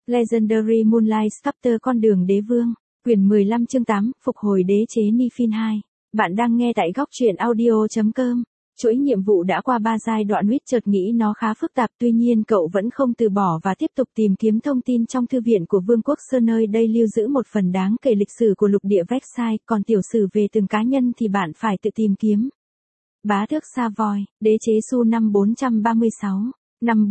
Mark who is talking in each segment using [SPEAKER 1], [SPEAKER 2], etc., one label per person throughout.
[SPEAKER 1] Legendary Moonlight Sculptor Con đường đế vương, quyển 15 chương 8, Phục hồi đế chế Nifin 2. Bạn đang nghe tại góc truyện audio.com. Chuỗi nhiệm vụ đã qua 3 giai đoạn, Reed chợt nghĩ nó khá phức tạp, tuy nhiên cậu vẫn không từ bỏ và tiếp tục tìm kiếm thông tin trong thư viện của Vương quốc Sơn, nơi đây lưu giữ một phần đáng kể lịch sử của lục địa Versailles, còn tiểu sử về từng cá nhân thì bạn phải tự tìm kiếm. Bá tước Savoy, đế chế Su năm 436, năm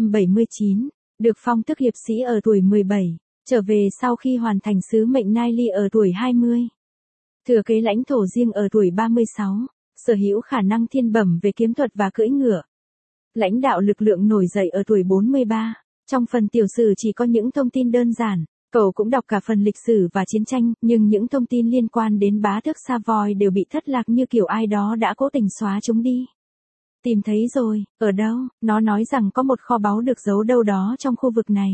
[SPEAKER 1] 479, được phong tước hiệp sĩ ở tuổi 17, trở về sau khi hoàn thành sứ mệnh Nile ở tuổi 20. Thừa kế lãnh thổ riêng ở tuổi 36, sở hữu khả năng thiên bẩm về kiếm thuật và cưỡi ngựa. Lãnh đạo lực lượng nổi dậy ở tuổi 43. Trong phần tiểu sử chỉ có những thông tin đơn giản, cậu cũng đọc cả phần lịch sử và chiến tranh, nhưng những thông tin liên quan đến bá tước Savoy đều bị thất lạc như kiểu ai đó đã cố tình xóa chúng đi. Tìm thấy rồi, ở đâu? Nó nói rằng có một kho báu được giấu đâu đó trong khu vực này.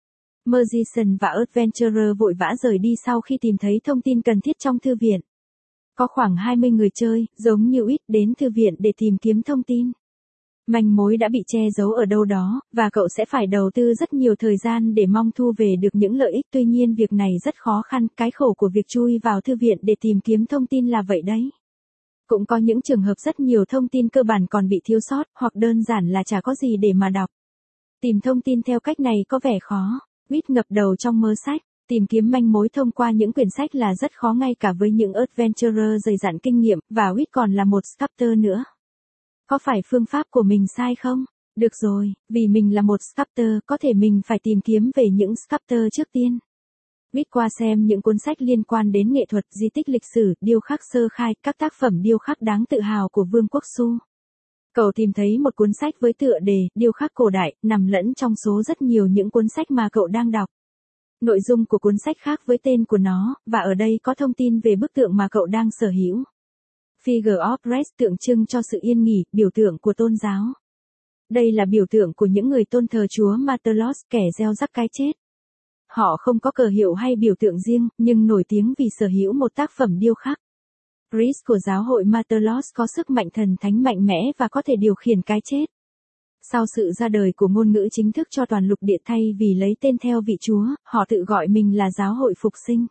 [SPEAKER 1] Magician và Adventurer vội vã rời đi sau khi tìm thấy thông tin cần thiết trong thư viện. Có khoảng 20 người chơi, giống như Reed, đến thư viện để tìm kiếm thông tin. Manh mối đã bị che giấu ở đâu đó, và cậu sẽ phải đầu tư rất nhiều thời gian để mong thu về được những lợi ích. Tuy nhiên việc này rất khó khăn, cái khổ của việc chui vào thư viện để tìm kiếm thông tin là vậy đấy. Cũng có những trường hợp rất nhiều thông tin cơ bản còn bị thiếu sót, hoặc đơn giản là chả có gì để mà đọc. Tìm thông tin theo cách này có vẻ khó. Reed ngập đầu trong mớ sách. Tìm kiếm manh mối thông qua những quyển sách là rất khó ngay cả với những adventurer dày dặn kinh nghiệm, và Reed còn là một sculptor nữa. Có phải phương pháp của mình sai không? Được rồi, vì mình là một sculptor, có thể mình phải tìm kiếm về những sculptor trước tiên. Reed qua xem những cuốn sách liên quan đến nghệ thuật, di tích lịch sử, điêu khắc sơ khai, các tác phẩm điêu khắc đáng tự hào của Vương quốc Su. Cậu tìm thấy một cuốn sách với tựa đề Điêu khắc cổ đại, nằm lẫn trong số rất nhiều những cuốn sách mà cậu đang đọc. Nội dung của cuốn sách khác với tên của nó, và ở đây có thông tin về bức tượng mà cậu đang sở hữu. Figure of Rest tượng trưng cho sự yên nghỉ, biểu tượng của tôn giáo. Đây là biểu tượng của những người tôn thờ chúa Martelos, kẻ gieo rắc cái chết. Họ không có cờ hiệu hay biểu tượng riêng, nhưng nổi tiếng vì sở hữu một tác phẩm điêu khắc. Priest của giáo hội Martelos có sức mạnh thần thánh mạnh mẽ và có thể điều khiển cái chết. Sau sự ra đời của ngôn ngữ chính thức cho toàn lục địa thay vì lấy tên theo vị chúa, họ tự gọi mình là giáo hội phục sinh.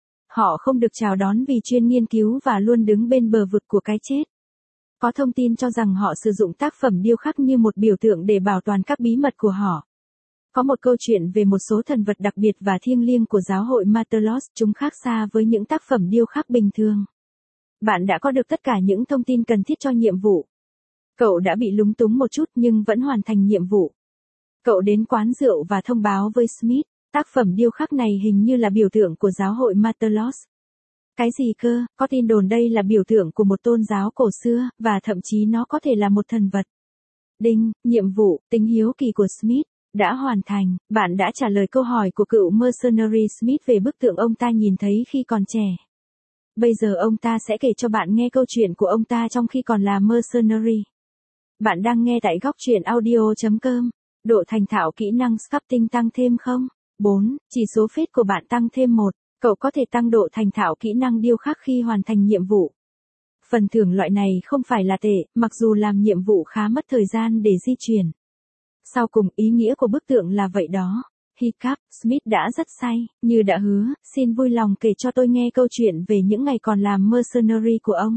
[SPEAKER 1] Họ không được chào đón vì chuyên nghiên cứu và luôn đứng bên bờ vực của cái chết. Có thông tin cho rằng họ sử dụng tác phẩm điêu khắc như một biểu tượng để bảo toàn các bí mật của họ. Có một câu chuyện về một số thần vật đặc biệt và thiêng liêng của giáo hội Martelos, chúng khác xa với những tác phẩm điêu khắc bình thường. Bạn đã có được tất cả những thông tin cần thiết cho nhiệm vụ. Cậu đã bị lúng túng một chút nhưng vẫn hoàn thành nhiệm vụ. Cậu đến quán rượu và thông báo với Smith, tác phẩm điêu khắc này hình như là biểu tượng của giáo hội Martelos. Cái gì cơ? Có tin đồn đây là biểu tượng của một tôn giáo cổ xưa, và thậm chí nó có thể là một thần vật. Đinh, nhiệm vụ, tính hiếu kỳ của Smith, đã hoàn thành. Bạn đã trả lời câu hỏi của cựu mercenary Smith về bức tượng ông ta nhìn thấy khi còn trẻ. Bây giờ ông ta sẽ kể cho bạn nghe câu chuyện của ông ta trong khi còn là mercenary. Bạn đang nghe tại góc truyện audio.com. Độ thành thạo kỹ năng sculpting tăng thêm không? 4. Chỉ số phết của bạn tăng thêm 1. Cậu có thể tăng độ thành thạo kỹ năng điêu khắc khi hoàn thành nhiệm vụ. Phần thưởng loại này không phải là tệ, mặc dù làm nhiệm vụ khá mất thời gian để di chuyển. Sau cùng, ý nghĩa của bức tượng là vậy đó. Hiccup, Smith đã rất say, như đã hứa, xin vui lòng kể cho tôi nghe câu chuyện về những ngày còn làm mercenary của ông.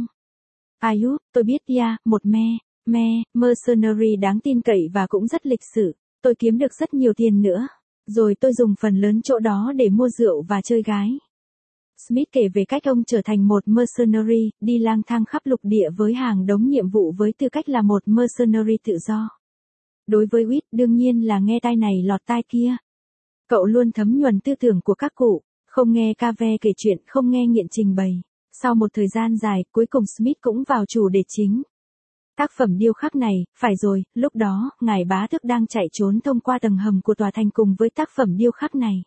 [SPEAKER 1] Ayub, tôi biết một mercenary đáng tin cậy và cũng rất lịch sự. Tôi kiếm được rất nhiều tiền nữa. Rồi tôi dùng phần lớn chỗ đó để mua rượu và chơi gái. Smith kể về cách ông trở thành một mercenary, đi lang thang khắp lục địa với hàng đống nhiệm vụ với tư cách là một mercenary tự do. Đối với Reed, đương nhiên là nghe tai này lọt tai kia. Cậu luôn thấm nhuần tư tưởng của các cụ, không nghe ca ve kể chuyện, không nghe nghiện trình bày. Sau một thời gian dài, cuối cùng Smith cũng vào chủ đề chính. Tác phẩm điêu khắc này, phải rồi, lúc đó, ngài bá tước đang chạy trốn thông qua tầng hầm của tòa thành cùng với tác phẩm điêu khắc này.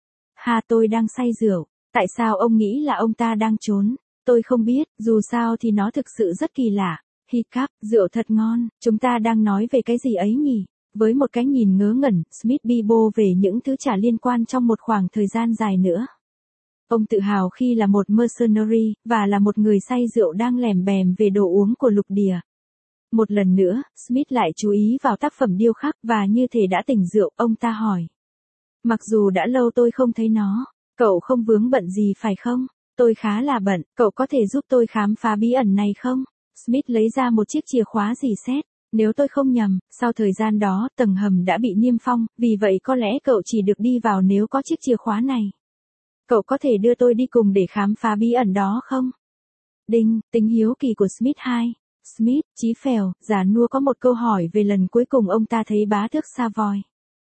[SPEAKER 1] Tôi đang say rượu, tại sao ông nghĩ là ông ta đang trốn? Tôi không biết, dù sao thì nó thực sự rất kỳ lạ. Hiccup, rượu thật ngon, chúng ta đang nói về cái gì ấy nhỉ? Với một cái nhìn ngớ ngẩn, Smith bi bô về những thứ chả liên quan trong một khoảng thời gian dài nữa. Ông tự hào khi là một mercenary, và là một người say rượu đang lèm bèm về đồ uống của lục địa. Một lần nữa, Smith lại chú ý vào tác phẩm điêu khắc và như thể đã tỉnh rượu, ông ta hỏi. Mặc dù đã lâu tôi không thấy nó. Cậu không vướng bận gì phải không? Tôi khá là bận, cậu có thể giúp tôi khám phá bí ẩn này không? Smith lấy ra một chiếc chìa khóa rỉ sét. Nếu tôi không nhầm, sau thời gian đó, tầng hầm đã bị niêm phong, vì vậy có lẽ cậu chỉ được đi vào nếu có chiếc chìa khóa này. Cậu có thể đưa tôi đi cùng để khám phá bí ẩn đó không? Đinh, tính hiếu kỳ của Smith 2. Smith, chí phèo, già nua có một câu hỏi về lần cuối cùng ông ta thấy bá tước Savoy.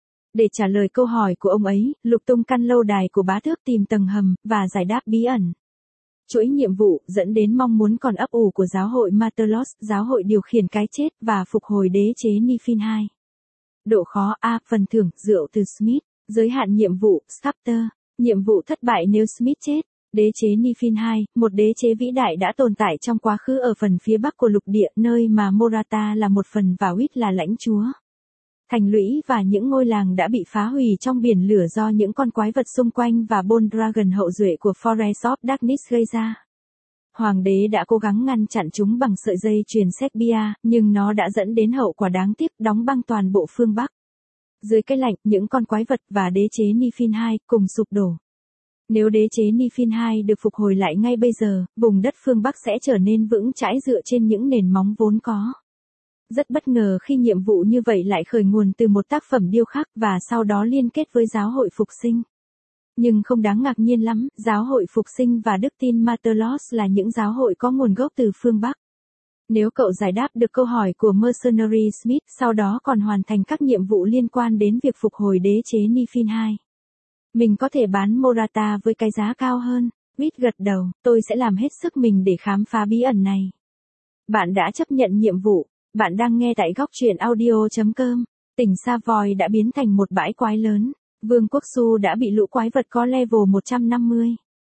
[SPEAKER 1] Để trả lời câu hỏi của ông ấy, lục tung căn lâu đài của bá tước tìm tầng hầm, và giải đáp bí ẩn. Chuỗi nhiệm vụ dẫn đến mong muốn còn ấp ủ của giáo hội Martelos, giáo hội điều khiển cái chết và phục hồi đế chế Nifin 2. Độ khó A, phần thưởng, rượu từ Smith. Giới hạn nhiệm vụ, Scepter. Nhiệm vụ thất bại nếu Smith chết. Đế chế Nifin 2, một đế chế vĩ đại đã tồn tại trong quá khứ ở phần phía bắc của lục địa, nơi mà Morata là một phần và Wit là lãnh chúa. Thành lũy và những ngôi làng đã bị phá hủy trong biển lửa do những con quái vật xung quanh và Bone Dragon hậu duệ của Forest of Darkness gây ra. Hoàng đế đã cố gắng ngăn chặn chúng bằng sợi dây chuyền Serbia, nhưng nó đã dẫn đến hậu quả đáng tiếc, đóng băng toàn bộ phương Bắc. Dưới cái lạnh, những con quái vật và đế chế Nifin 2 cùng sụp đổ. Nếu đế chế Nifin 2 được phục hồi lại ngay bây giờ, vùng đất phương Bắc sẽ trở nên vững chãi dựa trên những nền móng vốn có. Rất bất ngờ khi nhiệm vụ như vậy lại khởi nguồn từ một tác phẩm điêu khắc và sau đó liên kết với giáo hội phục sinh. Nhưng không đáng ngạc nhiên lắm, giáo hội phục sinh và đức tin Martelos là những giáo hội có nguồn gốc từ phương Bắc. Nếu cậu giải đáp được câu hỏi của Mercenary Smith, sau đó còn hoàn thành các nhiệm vụ liên quan đến việc phục hồi đế chế Nifin 2. Mình có thể bán Morata với cái giá cao hơn. Smith gật đầu, tôi sẽ làm hết sức mình để khám phá bí ẩn này. Bạn đã chấp nhận nhiệm vụ. Bạn đang nghe tại góc truyện audio.com. Tỉnh Savoy đã biến thành một bãi quái lớn. Vương quốc Su đã bị lũ quái vật có level 150.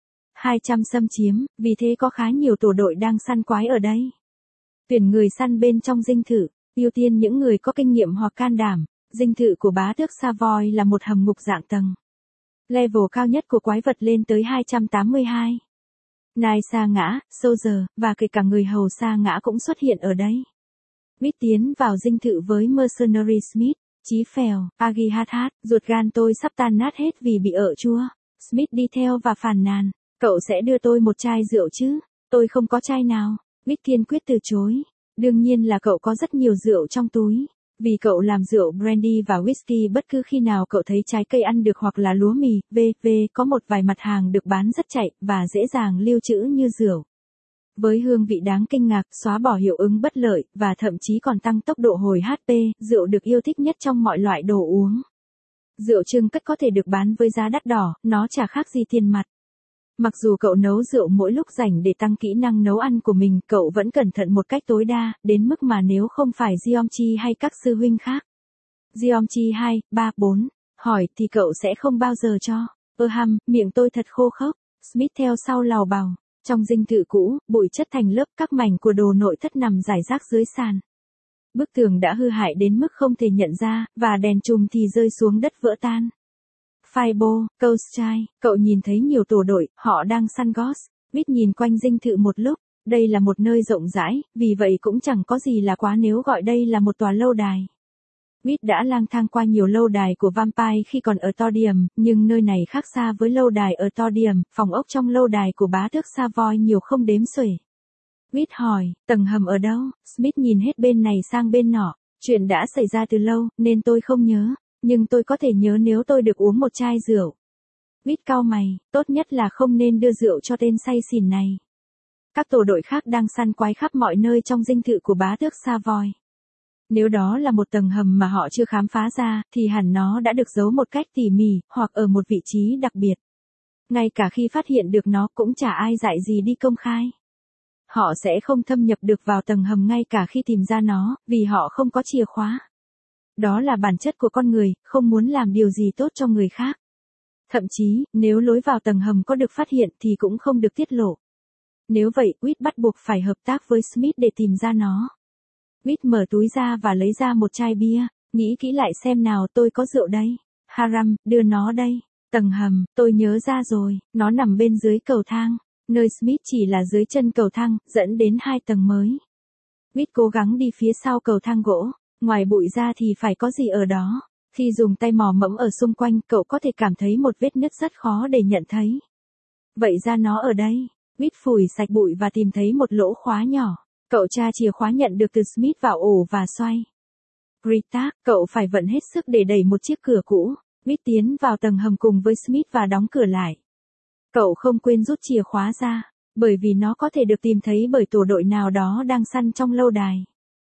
[SPEAKER 1] 200 xâm chiếm, vì thế có khá nhiều tổ đội đang săn quái ở đây. Tuyển người săn bên trong dinh thự, ưu tiên những người có kinh nghiệm hoặc can đảm. Dinh thự của bá tước Savoy là một hầm ngục dạng tầng. Level cao nhất của quái vật lên tới 282. Nai sa ngã, Soldier, và kể cả người hầu sa ngã cũng xuất hiện ở đây. Smith tiến vào dinh thự với Mercenary Smith. Chí phèo, Agihathat, ruột gan tôi sắp tan nát hết vì bị ợ chua. Smith đi theo và phàn nàn. Cậu sẽ đưa tôi một chai rượu chứ? Tôi không có chai nào. Smith kiên quyết từ chối. Đương nhiên là cậu có rất nhiều rượu trong túi. Vì cậu làm rượu brandy và whisky bất cứ khi nào cậu thấy trái cây ăn được hoặc là lúa mì, v.v. có một vài mặt hàng được bán rất chạy và dễ dàng lưu trữ như rượu. Với hương vị đáng kinh ngạc, xóa bỏ hiệu ứng bất lợi, và thậm chí còn tăng tốc độ hồi HP, rượu được yêu thích nhất trong mọi loại đồ uống. Rượu trưng cất có thể được bán với giá đắt đỏ, nó chả khác gì tiền mặt. Mặc dù cậu nấu rượu mỗi lúc rảnh để tăng kỹ năng nấu ăn của mình, cậu vẫn cẩn thận một cách tối đa, đến mức mà nếu không phải Giomchi hay các sư huynh khác. Giomchi 2, 3, 4, hỏi thì cậu sẽ không bao giờ cho. Miệng tôi thật khô khốc. Smith theo sau lào bào. Trong dinh thự cũ, bụi chất thành lớp, các mảnh của đồ nội thất nằm rải rác dưới sàn. Bức tường đã hư hại đến mức không thể nhận ra, và đèn chùm thì rơi xuống đất vỡ tan. Fireball, Coastchai, cậu nhìn thấy nhiều tổ đội, họ đang săn ghost. Smith nhìn quanh dinh thự một lúc, đây là một nơi rộng rãi, vì vậy cũng chẳng có gì là quá nếu gọi đây là một tòa lâu đài. Smith đã lang thang qua nhiều lâu đài của Vampire khi còn ở Todium, nhưng nơi này khác xa với lâu đài ở Todium, phòng ốc trong lâu đài của bá tước Savoy nhiều không đếm xuể. Smith hỏi, tầng hầm ở đâu? Smith nhìn hết bên này sang bên nọ, chuyện đã xảy ra từ lâu, nên tôi không nhớ, nhưng tôi có thể nhớ nếu tôi được uống một chai rượu. Smith cau mày, tốt nhất là không nên đưa rượu cho tên say xỉn này. Các tổ đội khác đang săn quái khắp mọi nơi trong dinh thự của bá tước Savoy. Nếu đó là một tầng hầm mà họ chưa khám phá ra, thì hẳn nó đã được giấu một cách tỉ mỉ, hoặc ở một vị trí đặc biệt. Ngay cả khi phát hiện được nó cũng chả ai dạy gì đi công khai. Họ sẽ không thâm nhập được vào tầng hầm ngay cả khi tìm ra nó, vì họ không có chìa khóa. Đó là bản chất của con người, không muốn làm điều gì tốt cho người khác. Thậm chí, nếu lối vào tầng hầm có được phát hiện thì cũng không được tiết lộ. Nếu vậy, Wit bắt buộc phải hợp tác với Smith để tìm ra nó. Wit mở túi ra và lấy ra một chai bia, nghĩ kỹ lại xem nào, tôi có rượu đây. Haram, đưa nó đây. Tầng hầm, tôi nhớ ra rồi, nó nằm bên dưới cầu thang. Nơi Smith chỉ là dưới chân cầu thang, dẫn đến 2 tầng mới. Wit cố gắng đi phía sau cầu thang gỗ, ngoài bụi ra thì phải có gì ở đó. Khi dùng tay mò mẫm ở xung quanh, cậu có thể cảm thấy một vết nứt rất khó để nhận thấy. Vậy ra nó ở đây. Whit phủi sạch bụi và tìm thấy một lỗ khóa nhỏ. Cậu tra chìa khóa nhận được từ Smith vào ổ và xoay. Rita, cậu phải vận hết sức để đẩy một chiếc cửa cũ. Whit tiến vào tầng hầm cùng với Smith và đóng cửa lại. Cậu không quên rút chìa khóa ra, bởi vì nó có thể được tìm thấy bởi tổ đội nào đó đang săn trong lâu đài.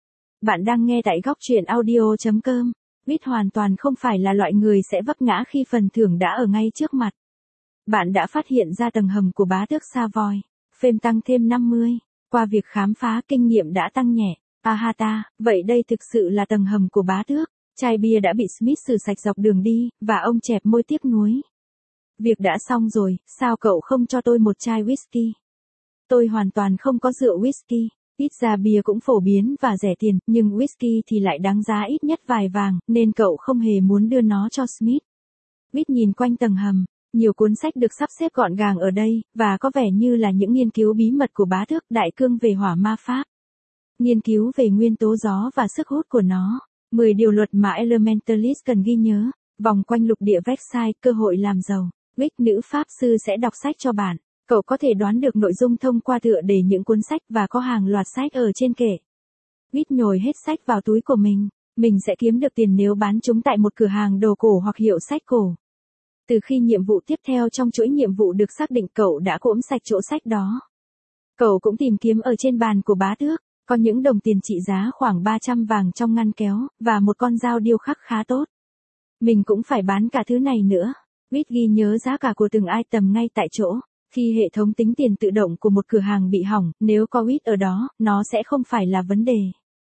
[SPEAKER 1] Bạn đang nghe tại góc truyện audio.com. Whit hoàn toàn không phải là loại người sẽ vấp ngã khi phần thưởng đã ở ngay trước mặt. Bạn đã phát hiện ra tầng hầm của bá tước Savoy. Phêm tăng thêm 50. Qua việc khám phá, kinh nghiệm đã tăng nhẹ. Ahata, vậy đây thực sự là tầng hầm của bá tước. Chai bia đã bị Smith xử sạch dọc đường đi, và ông chẹp môi tiếc nuối. Việc đã xong rồi, sao cậu không cho tôi một chai whisky? Tôi hoàn toàn không có rượu whisky. Ít ra bia cũng phổ biến và rẻ tiền, nhưng whisky thì lại đáng giá ít nhất vài vàng, nên cậu không hề muốn đưa nó cho Smith. Whit nhìn quanh tầng hầm, nhiều cuốn sách được sắp xếp gọn gàng ở đây, và có vẻ như là những nghiên cứu bí mật của bá tước đại cương về hỏa ma pháp. Nghiên cứu về nguyên tố gió và sức hút của nó. 10 điều luật mà Elementalist cần ghi nhớ. Vòng quanh lục địa Versailles, cơ hội làm giàu. Whit, nữ pháp sư sẽ đọc sách cho bạn. Cậu có thể đoán được nội dung thông qua tựa đề những cuốn sách và có hàng loạt sách ở trên kệ. Whit nhồi hết sách vào túi của mình. Mình sẽ kiếm được tiền nếu bán chúng tại một cửa hàng đồ cổ hoặc hiệu sách cổ. Từ khi nhiệm vụ tiếp theo trong chuỗi nhiệm vụ được xác định, cậu đã cỗm sạch chỗ sách đó. Cậu cũng tìm kiếm ở trên bàn của bá tước. Có những đồng tiền trị giá khoảng 300 vàng trong ngăn kéo, và một con dao điêu khắc khá tốt. Mình cũng phải bán cả thứ này nữa. Whit ghi nhớ giá cả của từng item ngay tại chỗ. Khi hệ thống tính tiền tự động của một cửa hàng bị hỏng, nếu có Whit ở đó, nó sẽ không phải là vấn đề.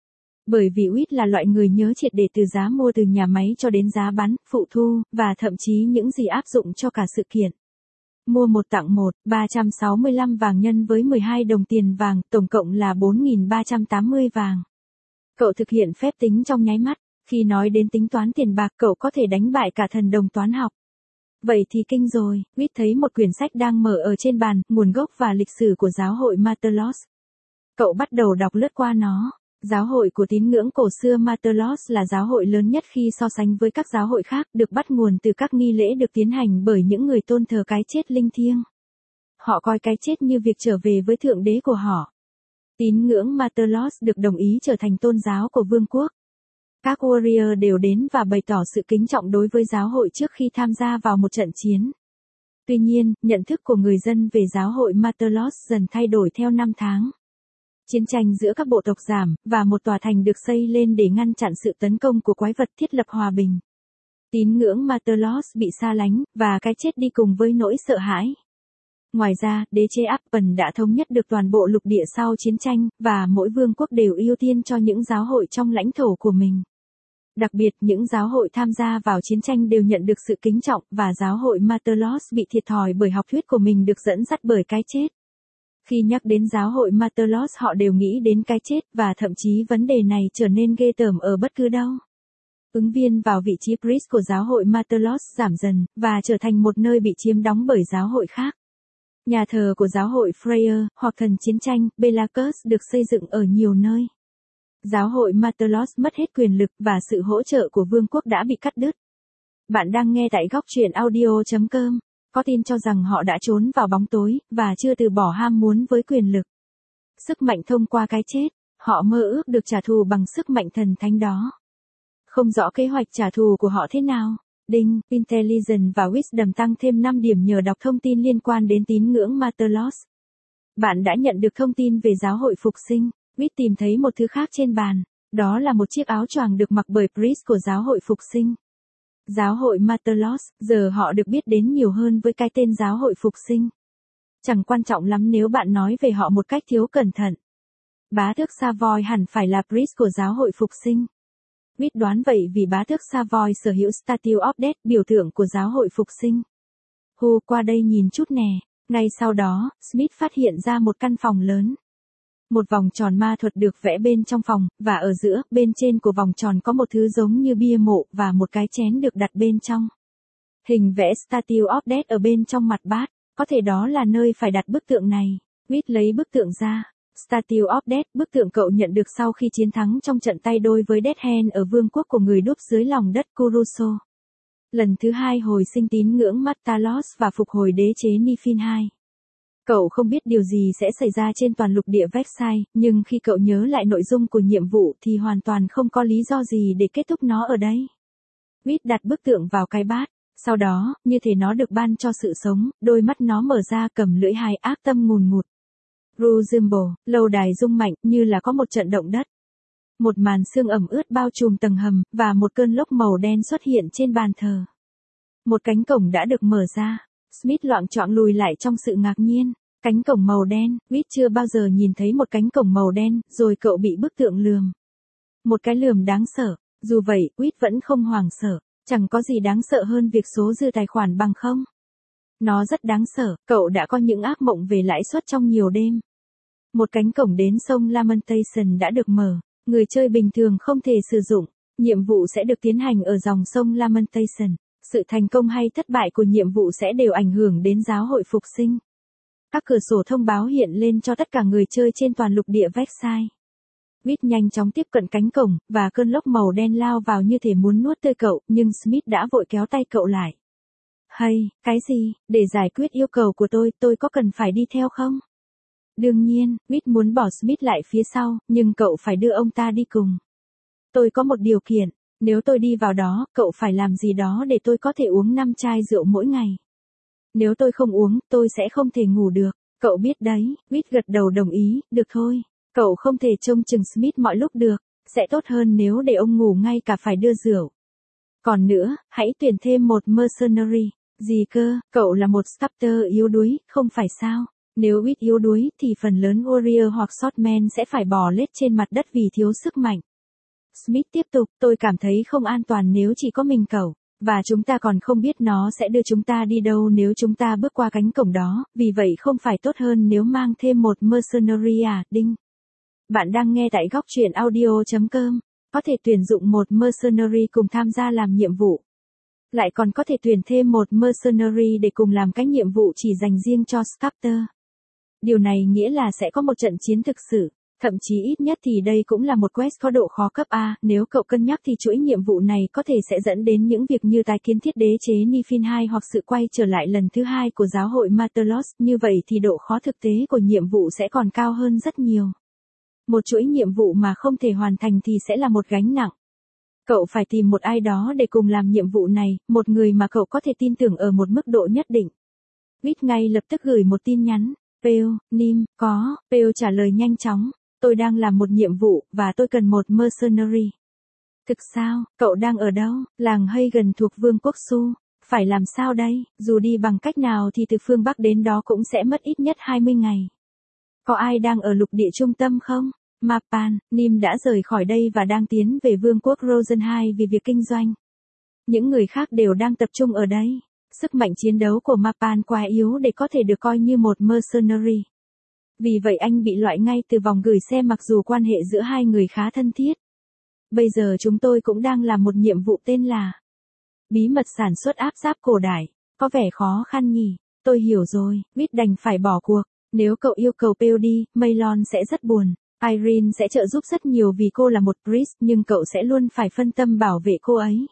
[SPEAKER 1] Bởi vì Whit là loại người nhớ triệt để từ giá mua từ nhà máy cho đến giá bán, phụ thu, và thậm chí những gì áp dụng cho cả sự kiện. Mua một tặng một, 365 vàng nhân với 12 đồng tiền vàng, tổng cộng là 4.380 vàng. Cậu thực hiện phép tính trong nháy mắt. Khi nói đến tính toán tiền bạc, cậu có thể đánh bại cả thần đồng toán học. Vậy thì kinh rồi. Whit thấy một quyển sách đang mở ở trên bàn, nguồn gốc và lịch sử của giáo hội Martelos. Cậu bắt đầu đọc lướt qua nó. Giáo hội của tín ngưỡng cổ xưa Martelos là giáo hội lớn nhất khi so sánh với các giáo hội khác, được bắt nguồn từ các nghi lễ được tiến hành bởi những người tôn thờ cái chết linh thiêng. Họ coi cái chết như việc trở về với thượng đế của họ. Tín ngưỡng Martelos được đồng ý trở thành tôn giáo của vương quốc. Các warrior đều đến và bày tỏ sự kính trọng đối với giáo hội trước khi tham gia vào một trận chiến. Tuy nhiên, nhận thức của người dân về giáo hội Martelos dần thay đổi theo năm tháng. Chiến tranh giữa các bộ tộc giảm, và một tòa thành được xây lên để ngăn chặn sự tấn công của quái vật, thiết lập hòa bình. Tín ngưỡng Martelos bị xa lánh, và cái chết đi cùng với nỗi sợ hãi. Ngoài ra, đế chế Appen đã thống nhất được toàn bộ lục địa sau chiến tranh, và mỗi vương quốc đều ưu tiên cho những giáo hội trong lãnh thổ của mình. Đặc biệt, những giáo hội tham gia vào chiến tranh đều nhận được sự kính trọng, và giáo hội Martelos bị thiệt thòi bởi học thuyết của mình được dẫn dắt bởi cái chết. Khi nhắc đến giáo hội Martelos, họ đều nghĩ đến cái chết, và thậm chí vấn đề này trở nên ghê tởm ở bất cứ đâu. Ứng viên vào vị trí priest của giáo hội Martelos giảm dần, và trở thành một nơi bị chiếm đóng bởi giáo hội khác. Nhà thờ của giáo hội Freyr, hoặc thần chiến tranh, Belacus, được xây dựng ở nhiều nơi. Giáo hội Martelos mất hết quyền lực, và sự hỗ trợ của vương quốc đã bị cắt đứt. Bạn đang nghe tại góc truyện audio.com. Có tin cho rằng họ đã trốn vào bóng tối, và chưa từ bỏ ham muốn với quyền lực. Sức mạnh thông qua cái chết, họ mơ ước được trả thù bằng sức mạnh thần thánh đó. Không rõ kế hoạch trả thù của họ thế nào. Đinh, Intelligence và Wisdom tăng thêm 5 điểm nhờ đọc thông tin liên quan đến tín ngưỡng Martelos. Bạn đã nhận được thông tin về giáo hội phục sinh. Whit tìm thấy một thứ khác trên bàn. Đó là một chiếc áo choàng được mặc bởi priest của giáo hội phục sinh. Giáo hội Martelos, giờ họ được biết đến nhiều hơn với cái tên giáo hội phục sinh. Chẳng quan trọng lắm nếu bạn nói về họ một cách thiếu cẩn thận. Bá tước Savoy hẳn phải là priest của giáo hội phục sinh. Whit đoán vậy vì bá tước Savoy sở hữu Statue of Death, biểu tượng của giáo hội phục sinh. Hu, qua đây nhìn chút nè. Ngay sau đó, Smith phát hiện ra một căn phòng lớn. Một vòng tròn ma thuật được vẽ bên trong phòng, và ở giữa, bên trên của vòng tròn có một thứ giống như bia mộ, và một cái chén được đặt bên trong. Hình vẽ Statue of Death ở bên trong mặt bát, có thể đó là nơi phải đặt bức tượng này. Whit lấy bức tượng ra. Statue of Death, bức tượng cậu nhận được sau khi chiến thắng trong trận tay đôi với Dead Hand ở vương quốc của người đúc dưới lòng đất Kuruso. Lần thứ 2 hồi sinh tín ngưỡng Matalos và phục hồi đế chế Nifin 2. Cậu không biết điều gì sẽ xảy ra trên toàn lục địa Vexai, nhưng khi cậu nhớ lại nội dung của nhiệm vụ thì hoàn toàn không có lý do gì để kết thúc nó ở đây. Whit đặt bức tượng vào cái bát. Sau đó, như thể nó được ban cho sự sống, đôi mắt nó mở ra cầm lưỡi hài ác tâm ngùn ngụt. Ruzimbo, lâu đài rung mạnh như là có một trận động đất. Một màn sương ẩm ướt bao trùm tầng hầm, và một cơn lốc màu đen xuất hiện trên bàn thờ. Một cánh cổng đã được mở ra. Smith loạng choạng lùi lại trong sự ngạc nhiên. Cánh cổng màu đen, Whit chưa bao giờ nhìn thấy một cánh cổng màu đen, rồi cậu bị bức tượng lườm. Một cái lườm đáng sợ. Dù vậy, Whit vẫn không hoảng sợ. Chẳng có gì đáng sợ hơn việc số dư tài khoản bằng không. Nó rất đáng sợ, cậu đã có những ác mộng về lãi suất trong nhiều đêm. Một cánh cổng đến sông Lamentation đã được mở, người chơi bình thường không thể sử dụng. Nhiệm vụ sẽ được tiến hành ở dòng sông Lamentation. Sự thành công hay thất bại của nhiệm vụ sẽ đều ảnh hưởng đến giáo hội phục sinh. Các cửa sổ thông báo hiện lên cho tất cả người chơi trên toàn lục địa Vexai. Whit nhanh chóng tiếp cận cánh cổng, và cơn lốc màu đen lao vào như thể muốn nuốt tươi cậu, nhưng Smith đã vội kéo tay cậu lại. Hay, cái gì, để giải quyết yêu cầu của tôi có cần phải đi theo không? Đương nhiên, Whit muốn bỏ Smith lại phía sau, nhưng cậu phải đưa ông ta đi cùng. Tôi có một điều kiện, nếu tôi đi vào đó, cậu phải làm gì đó để tôi có thể uống 5 chai rượu mỗi ngày. Nếu tôi không uống, tôi sẽ không thể ngủ được, cậu biết đấy, Whit gật đầu đồng ý, được thôi. Cậu không thể trông chừng Smith mọi lúc được, sẽ tốt hơn nếu để ông ngủ ngay cả phải đưa rượu. Còn nữa, hãy tuyển thêm một mercenary. Gì cơ, cậu là một sculptor yếu đuối, không phải sao? Nếu Whit yếu đuối thì phần lớn warrior hoặc swordman sẽ phải bò lết trên mặt đất vì thiếu sức mạnh. Smith tiếp tục, tôi cảm thấy không an toàn nếu chỉ có mình cậu, và chúng ta còn không biết nó sẽ đưa chúng ta đi đâu nếu chúng ta bước qua cánh cổng đó, vì vậy không phải tốt hơn nếu mang thêm một mercenary à, Đinh. Bạn đang nghe tại góc truyện audio.com, có thể tuyển dụng một mercenary cùng tham gia làm nhiệm vụ. Lại còn có thể tuyển thêm một mercenary để cùng làm cái nhiệm vụ chỉ dành riêng cho sculptor. Điều này nghĩa là sẽ có một trận chiến thực sự, thậm chí ít nhất thì đây cũng là một quest có độ khó cấp A, nếu cậu cân nhắc thì chuỗi nhiệm vụ này có thể sẽ dẫn đến những việc như tái kiến thiết đế chế Nifin 2 hoặc sự quay trở lại lần thứ 2 của giáo hội Matalos, như vậy thì độ khó thực tế của nhiệm vụ sẽ còn cao hơn rất nhiều. Một chuỗi nhiệm vụ mà không thể hoàn thành thì sẽ là một gánh nặng. Cậu phải tìm một ai đó để cùng làm nhiệm vụ này, một người mà cậu có thể tin tưởng ở một mức độ nhất định. Whit ngay lập tức gửi một tin nhắn. Peo, Nim, có, Peo trả lời nhanh chóng. Tôi đang làm một nhiệm vụ, và tôi cần một mercenary. Thực sao, cậu đang ở đâu? Làng Hagen thuộc Vương quốc Su. Phải làm sao đây? Dù đi bằng cách nào thì từ phương Bắc đến đó cũng sẽ mất ít nhất 20 ngày. Có ai đang ở lục địa trung tâm không? Mapan, Nim đã rời khỏi đây và đang tiến về Vương quốc Rosenheim vì việc kinh doanh. Những người khác đều đang tập trung ở đây. Sức mạnh chiến đấu của Mapan quá yếu để có thể được coi như một mercenary. Vì vậy anh bị loại ngay từ vòng gửi xe mặc dù quan hệ giữa hai người khá thân thiết. Bây giờ chúng tôi cũng đang làm một nhiệm vụ tên là bí mật sản xuất áp giáp cổ đại. Có vẻ khó khăn nhỉ? Tôi hiểu rồi, Whit đành phải bỏ cuộc. Nếu cậu yêu cầu Peo đi, Maylon sẽ rất buồn. Irene sẽ trợ giúp rất nhiều vì cô là một priest, nhưng cậu sẽ luôn phải phân tâm bảo vệ cô ấy.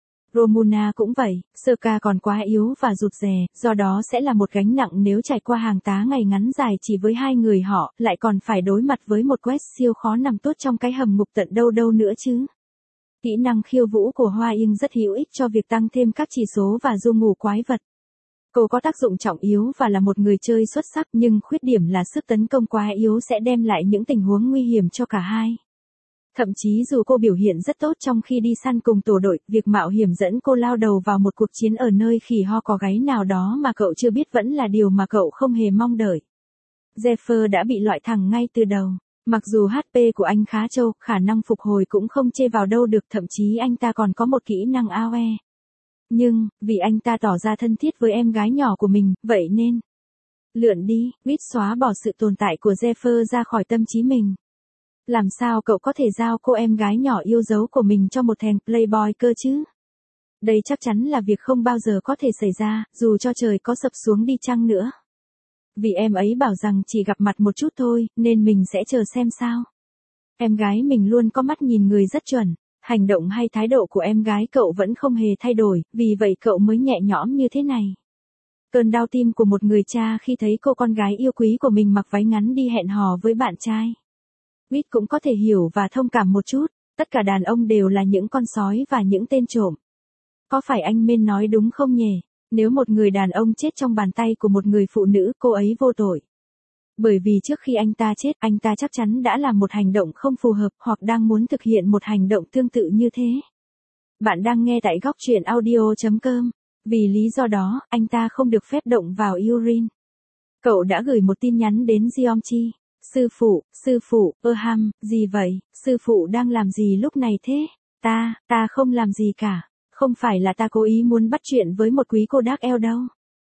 [SPEAKER 1] Romuna cũng vậy, Serka còn quá yếu và rụt rè, do đó sẽ là một gánh nặng nếu trải qua hàng tá ngày ngắn dài chỉ với hai người họ, lại còn phải đối mặt với một quest siêu khó nằm tốt trong cái hầm ngục tận đâu đâu nữa chứ. Kỹ năng khiêu vũ của Hoa Yên rất hữu ích cho việc tăng thêm các chỉ số và du ngủ quái vật. Cô có tác dụng trọng yếu và là một người chơi xuất sắc, nhưng khuyết điểm là sức tấn công quá yếu sẽ đem lại những tình huống nguy hiểm cho cả hai. Thậm chí dù cô biểu hiện rất tốt trong khi đi săn cùng tổ đội, việc mạo hiểm dẫn cô lao đầu vào một cuộc chiến ở nơi khỉ ho có gáy nào đó mà cậu chưa biết vẫn là điều mà cậu không hề mong đợi. Zephyr đã bị loại thẳng ngay từ đầu. Mặc dù HP của anh khá trâu, khả năng phục hồi cũng không chê vào đâu được, thậm chí anh ta còn có một kỹ năng AoE. Nhưng, vì anh ta tỏ ra thân thiết với em gái nhỏ của mình, vậy nên lượn đi, Whit xóa bỏ sự tồn tại của Zephyr ra khỏi tâm trí mình. Làm sao cậu có thể giao cô em gái nhỏ yêu dấu của mình cho một thằng playboy cơ chứ? Đây chắc chắn là việc không bao giờ có thể xảy ra, dù cho trời có sập xuống đi chăng nữa. Vì em ấy bảo rằng chỉ gặp mặt một chút thôi, nên mình sẽ chờ xem sao. Em gái mình luôn có mắt nhìn người rất chuẩn. Hành động hay thái độ của em gái cậu vẫn không hề thay đổi, vì vậy cậu mới nhẹ nhõm như thế này. Cơn đau tim của một người cha khi thấy cô con gái yêu quý của mình mặc váy ngắn đi hẹn hò với bạn trai. Reed cũng có thể hiểu và thông cảm một chút, tất cả đàn ông đều là những con sói và những tên trộm. Có phải anh Min nói đúng không nhỉ? Nếu một người đàn ông chết trong bàn tay của một người phụ nữ, cô ấy vô tội. Bởi vì trước khi anh ta chết, anh ta chắc chắn đã làm một hành động không phù hợp hoặc đang muốn thực hiện một hành động tương tự như thế. Bạn đang nghe tại góc truyện audio.com. Vì lý do đó, anh ta không được phép động vào urine. Cậu đã gửi một tin nhắn đến Jeomchi. Sư phụ, gì vậy, sư phụ đang làm gì lúc này thế? Ta không làm gì cả. Không phải là ta cố ý muốn bắt chuyện với một quý cô đác eo đâu.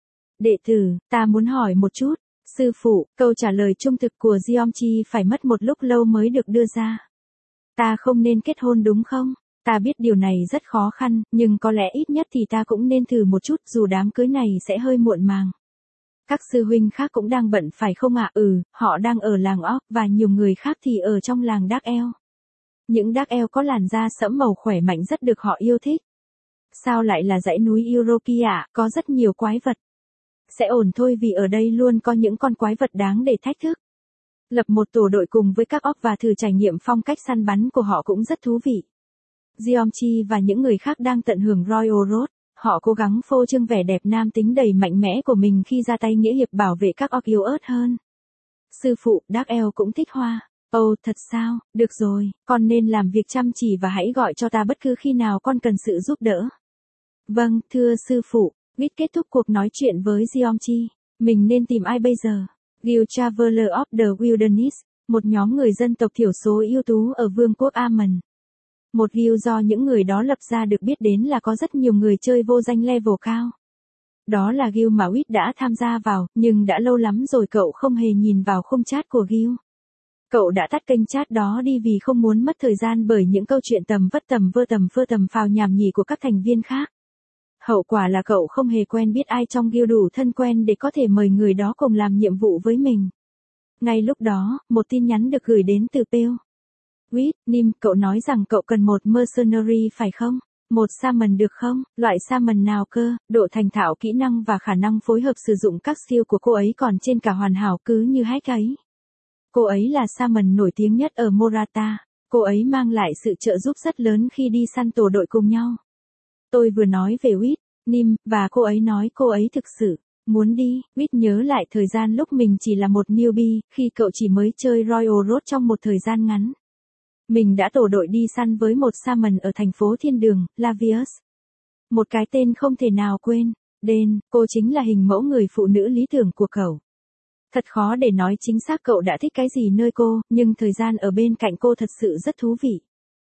[SPEAKER 1] Đệ tử, ta muốn hỏi một chút. Sư phụ, câu trả lời trung thực của Jeomchi phải mất một lúc lâu mới được đưa ra. Ta không nên kết hôn đúng không? Ta biết điều này rất khó khăn, nhưng có lẽ ít nhất thì ta cũng nên thử một chút dù đám cưới này sẽ hơi muộn màng. Các sư huynh khác cũng đang bận phải không ạ? Họ đang ở làng Orc và nhiều người khác thì ở trong làng Dark Elf. Những Dark Elf có làn da sẫm màu khỏe mạnh rất được họ yêu thích. Sao lại là dãy núi Europe ạ? Có rất nhiều quái vật. Sẽ ổn thôi vì ở đây luôn có những con quái vật đáng để thách thức. Lập một tổ đội cùng với các Orc và thử trải nghiệm phong cách săn bắn của họ cũng rất thú vị. Jeomchi và những người khác đang tận hưởng Royal Road. Họ cố gắng phô trương vẻ đẹp nam tính đầy mạnh mẽ của mình khi ra tay nghĩa hiệp bảo vệ các Orc yếu ớt hơn. Sư phụ, Dark Elf cũng thích hoa. Thật sao? Được rồi, con nên làm việc chăm chỉ và hãy gọi cho ta bất cứ khi nào con cần sự giúp đỡ. Vâng, thưa sư phụ. Reed kết thúc cuộc nói chuyện với Jeomchi. Mình nên tìm ai bây giờ? Guild Traveler of the Wilderness, một nhóm người dân tộc thiểu số ưu tú ở vương quốc Amon. Một guild do những người đó lập ra được biết đến là có rất nhiều người chơi vô danh level cao. Đó là guild mà Reed đã tham gia vào, nhưng đã lâu lắm rồi cậu không hề nhìn vào khung chat của guild. Cậu đã tắt kênh chat đó đi vì không muốn mất thời gian bởi những câu chuyện tầm vơ tầm phào nhảm nhí của các thành viên khác. Hậu quả là cậu không hề quen biết ai trong guild đủ thân quen để có thể mời người đó cùng làm nhiệm vụ với mình. Ngay lúc đó, một tin nhắn được gửi đến từ Pale. Reed, Nim, cậu nói rằng cậu cần một mercenary phải không? Một Shaman được không? Loại Shaman nào cơ? Độ thành thạo kỹ năng và khả năng phối hợp sử dụng các skill của cô ấy còn trên cả hoàn hảo cứ như Hack ấy. Cô ấy là Shaman nổi tiếng nhất ở Morata. Cô ấy mang lại sự trợ giúp rất lớn khi đi săn tổ đội cùng nhau. Tôi vừa nói về Reed, Nim, và cô ấy nói cô ấy thực sự muốn đi. Reed nhớ lại thời gian lúc mình chỉ là một newbie, khi cậu chỉ mới chơi Royal Road trong một thời gian ngắn. Mình đã tổ đội đi săn với một Shaman ở thành phố thiên đường, Lavius. Một cái tên không thể nào quên. Den, cô chính là hình mẫu người phụ nữ lý tưởng của cậu. Thật khó để nói chính xác cậu đã thích cái gì nơi cô, nhưng thời gian ở bên cạnh cô thật sự rất thú vị.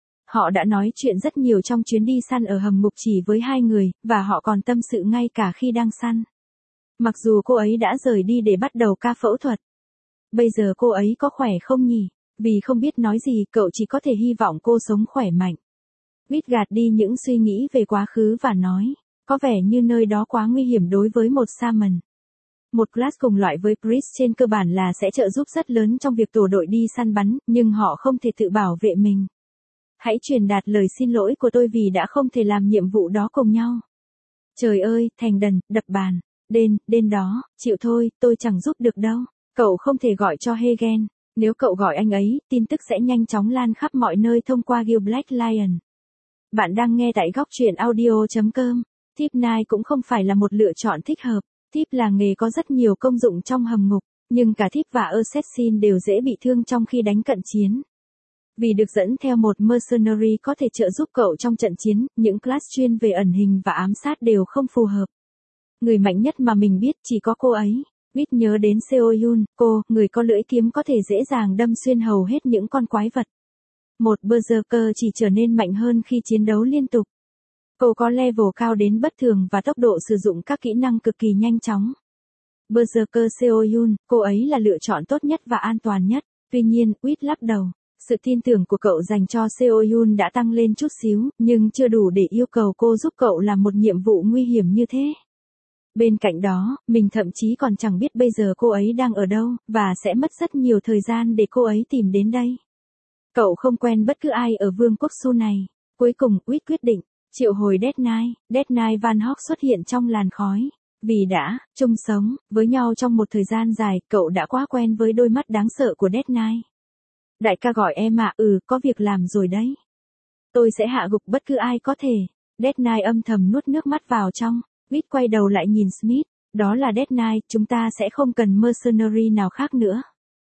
[SPEAKER 1] Họ đã nói chuyện rất nhiều trong chuyến đi săn ở hầm ngục chỉ với hai người, và họ còn tâm sự ngay cả khi đang săn. Mặc dù cô ấy đã rời đi để bắt đầu ca phẫu thuật. Bây giờ cô ấy có khỏe không nhỉ? Vì không biết nói gì, cậu chỉ có thể hy vọng cô sống khỏe mạnh. Reed gạt đi những suy nghĩ về quá khứ và nói, có vẻ như nơi đó quá nguy hiểm đối với một Shaman. Một class cùng loại với Priest trên cơ bản là sẽ trợ giúp rất lớn trong việc tổ đội đi săn bắn, nhưng họ không thể tự bảo vệ mình. Hãy truyền đạt lời xin lỗi của tôi vì đã không thể làm nhiệm vụ đó cùng nhau. Trời ơi, thành đần, đập bàn. Den đó, chịu thôi, tôi chẳng giúp được đâu. Cậu không thể gọi cho Hagen. Nếu cậu gọi anh ấy, tin tức sẽ nhanh chóng lan khắp mọi nơi thông qua Guild Black Lion. Bạn đang nghe tại góc truyện audio.com. Thief Knight cũng không phải là một lựa chọn thích hợp. Thief là nghề có rất nhiều công dụng trong hầm ngục, nhưng cả Thief và Assassin đều dễ bị thương trong khi đánh cận chiến. Vì được dẫn theo một mercenary có thể trợ giúp cậu trong trận chiến, những class chuyên về ẩn hình và ám sát đều không phù hợp. Người mạnh nhất mà mình biết chỉ có cô ấy. Reed nhớ đến Seoyun, người có lưỡi kiếm có thể dễ dàng đâm xuyên hầu hết những con quái vật. Một berserker chỉ trở nên mạnh hơn khi chiến đấu liên tục. Cô có level cao đến bất thường và tốc độ sử dụng các kỹ năng cực kỳ nhanh chóng. Berserker Seoyun, cô ấy là lựa chọn tốt nhất và an toàn nhất. Tuy nhiên, Reed lắc đầu. Sự tin tưởng của cậu dành cho Seoyun đã tăng lên chút xíu, nhưng chưa đủ để yêu cầu cô giúp cậu làm một nhiệm vụ nguy hiểm như thế. Bên cạnh đó, mình thậm chí còn chẳng biết bây giờ cô ấy đang ở đâu, và sẽ mất rất nhiều thời gian để cô ấy tìm đến đây. Cậu không quen bất cứ ai ở vương quốc Su này. Cuối cùng, Whit quyết định triệu hồi Death Knight. Death Knight Van Hawk xuất hiện trong làn khói. Vì đã chung sống với nhau trong một thời gian dài, cậu đã quá quen với đôi mắt đáng sợ của Death Knight. Đại ca gọi em ạ, có việc làm rồi đấy. Tôi sẽ hạ gục bất cứ ai có thể. Death Knight âm thầm nuốt nước mắt vào trong. Whit quay đầu lại nhìn Smith. Đó là Death Knight, chúng ta sẽ không cần mercenary nào khác nữa.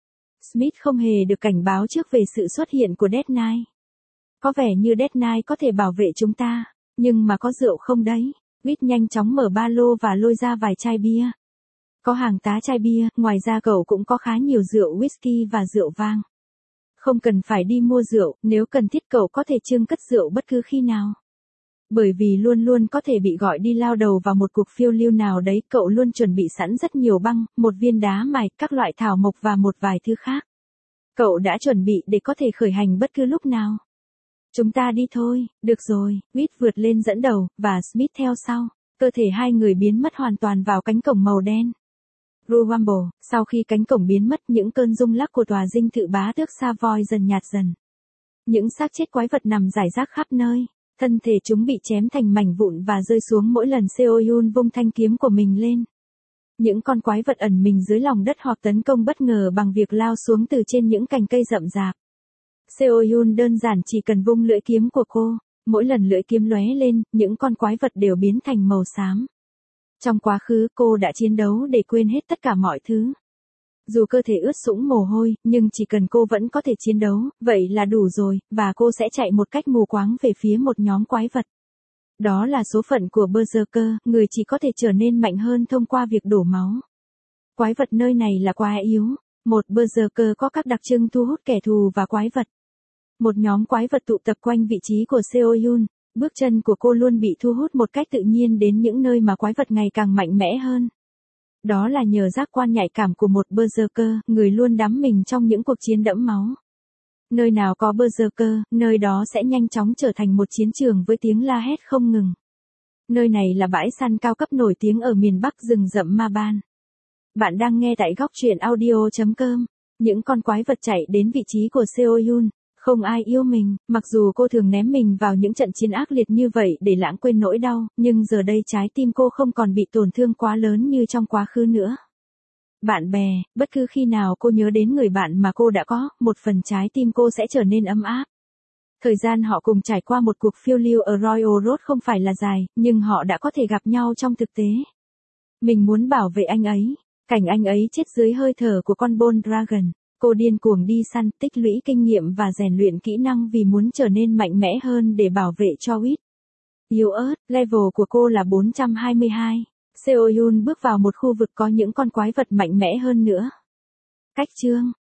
[SPEAKER 1] Smith không hề được cảnh báo trước về sự xuất hiện của Death Knight. Có vẻ như Death Knight có thể bảo vệ chúng ta, nhưng mà có rượu không đấy? Whit nhanh chóng mở ba lô và lôi ra vài chai bia. Có hàng tá chai bia, ngoài ra cậu cũng có khá nhiều rượu whisky và rượu vang. Không cần phải đi mua rượu, nếu cần thiết cậu có thể trưng cất rượu bất cứ khi nào. Bởi vì luôn luôn có thể bị gọi đi lao đầu vào một cuộc phiêu lưu nào đấy, cậu luôn chuẩn bị sẵn rất nhiều băng, một viên đá mài, các loại thảo mộc và một vài thứ khác. Cậu đã chuẩn bị để có thể khởi hành bất cứ lúc nào. Chúng ta đi thôi, được rồi, Whit vượt lên dẫn đầu, và Smith theo sau. Cơ thể hai người biến mất hoàn toàn vào cánh cổng màu đen. Rumble, sau khi cánh cổng biến mất, những cơn rung lắc của tòa dinh thự bá tước Savoy dần nhạt dần. Những xác chết quái vật nằm rải rác khắp nơi. Thân thể chúng bị chém thành mảnh vụn và rơi xuống mỗi lần Seo-yun vung thanh kiếm của mình lên. Những con quái vật ẩn mình dưới lòng đất hoặc tấn công bất ngờ bằng việc lao xuống từ trên những cành cây rậm rạp. Seo-yun đơn giản chỉ cần vung lưỡi kiếm của cô, mỗi lần lưỡi kiếm lóe lên, những con quái vật đều biến thành màu xám. Trong quá khứ cô đã chiến đấu để quên hết tất cả mọi thứ. Dù cơ thể ướt sũng mồ hôi, nhưng chỉ cần cô vẫn có thể chiến đấu, vậy là đủ rồi, và cô sẽ chạy một cách mù quáng về phía một nhóm quái vật. Đó là số phận của Berserker, người chỉ có thể trở nên mạnh hơn thông qua việc đổ máu. Quái vật nơi này là quá yếu. Một Berserker có các đặc trưng thu hút kẻ thù và quái vật. Một nhóm quái vật tụ tập quanh vị trí của Seo-yun. Bước chân của cô luôn bị thu hút một cách tự nhiên đến những nơi mà quái vật ngày càng mạnh mẽ hơn. Đó là nhờ giác quan nhạy cảm của một Berserker, người luôn đắm mình trong những cuộc chiến đẫm máu. Nơi nào có Berserker, nơi đó sẽ nhanh chóng trở thành một chiến trường với tiếng la hét không ngừng. Nơi này là bãi săn cao cấp nổi tiếng ở miền Bắc rừng rậm Ma-ban. Bạn đang nghe tại góc truyện audio.com. Những con quái vật chạy đến vị trí của Seo-yun. Không ai yêu mình, mặc dù cô thường ném mình vào những trận chiến ác liệt như vậy để lãng quên nỗi đau, nhưng giờ đây trái tim cô không còn bị tổn thương quá lớn như trong quá khứ nữa. Bạn bè, bất cứ khi nào cô nhớ đến người bạn mà cô đã có, một phần trái tim cô sẽ trở nên ấm áp. Thời gian họ cùng trải qua một cuộc phiêu lưu ở Royal Road không phải là dài, nhưng họ đã có thể gặp nhau trong thực tế. Mình muốn bảo vệ anh ấy. Cảnh anh ấy chết dưới hơi thở của con Bone Dragon. Cô điên cuồng đi săn, tích lũy kinh nghiệm và rèn luyện kỹ năng vì muốn trở nên mạnh mẽ hơn để bảo vệ cho Whit. Yếu ớt, level của cô là 422. Seo-yun bước vào một khu vực có những con quái vật mạnh mẽ hơn nữa. Cách chương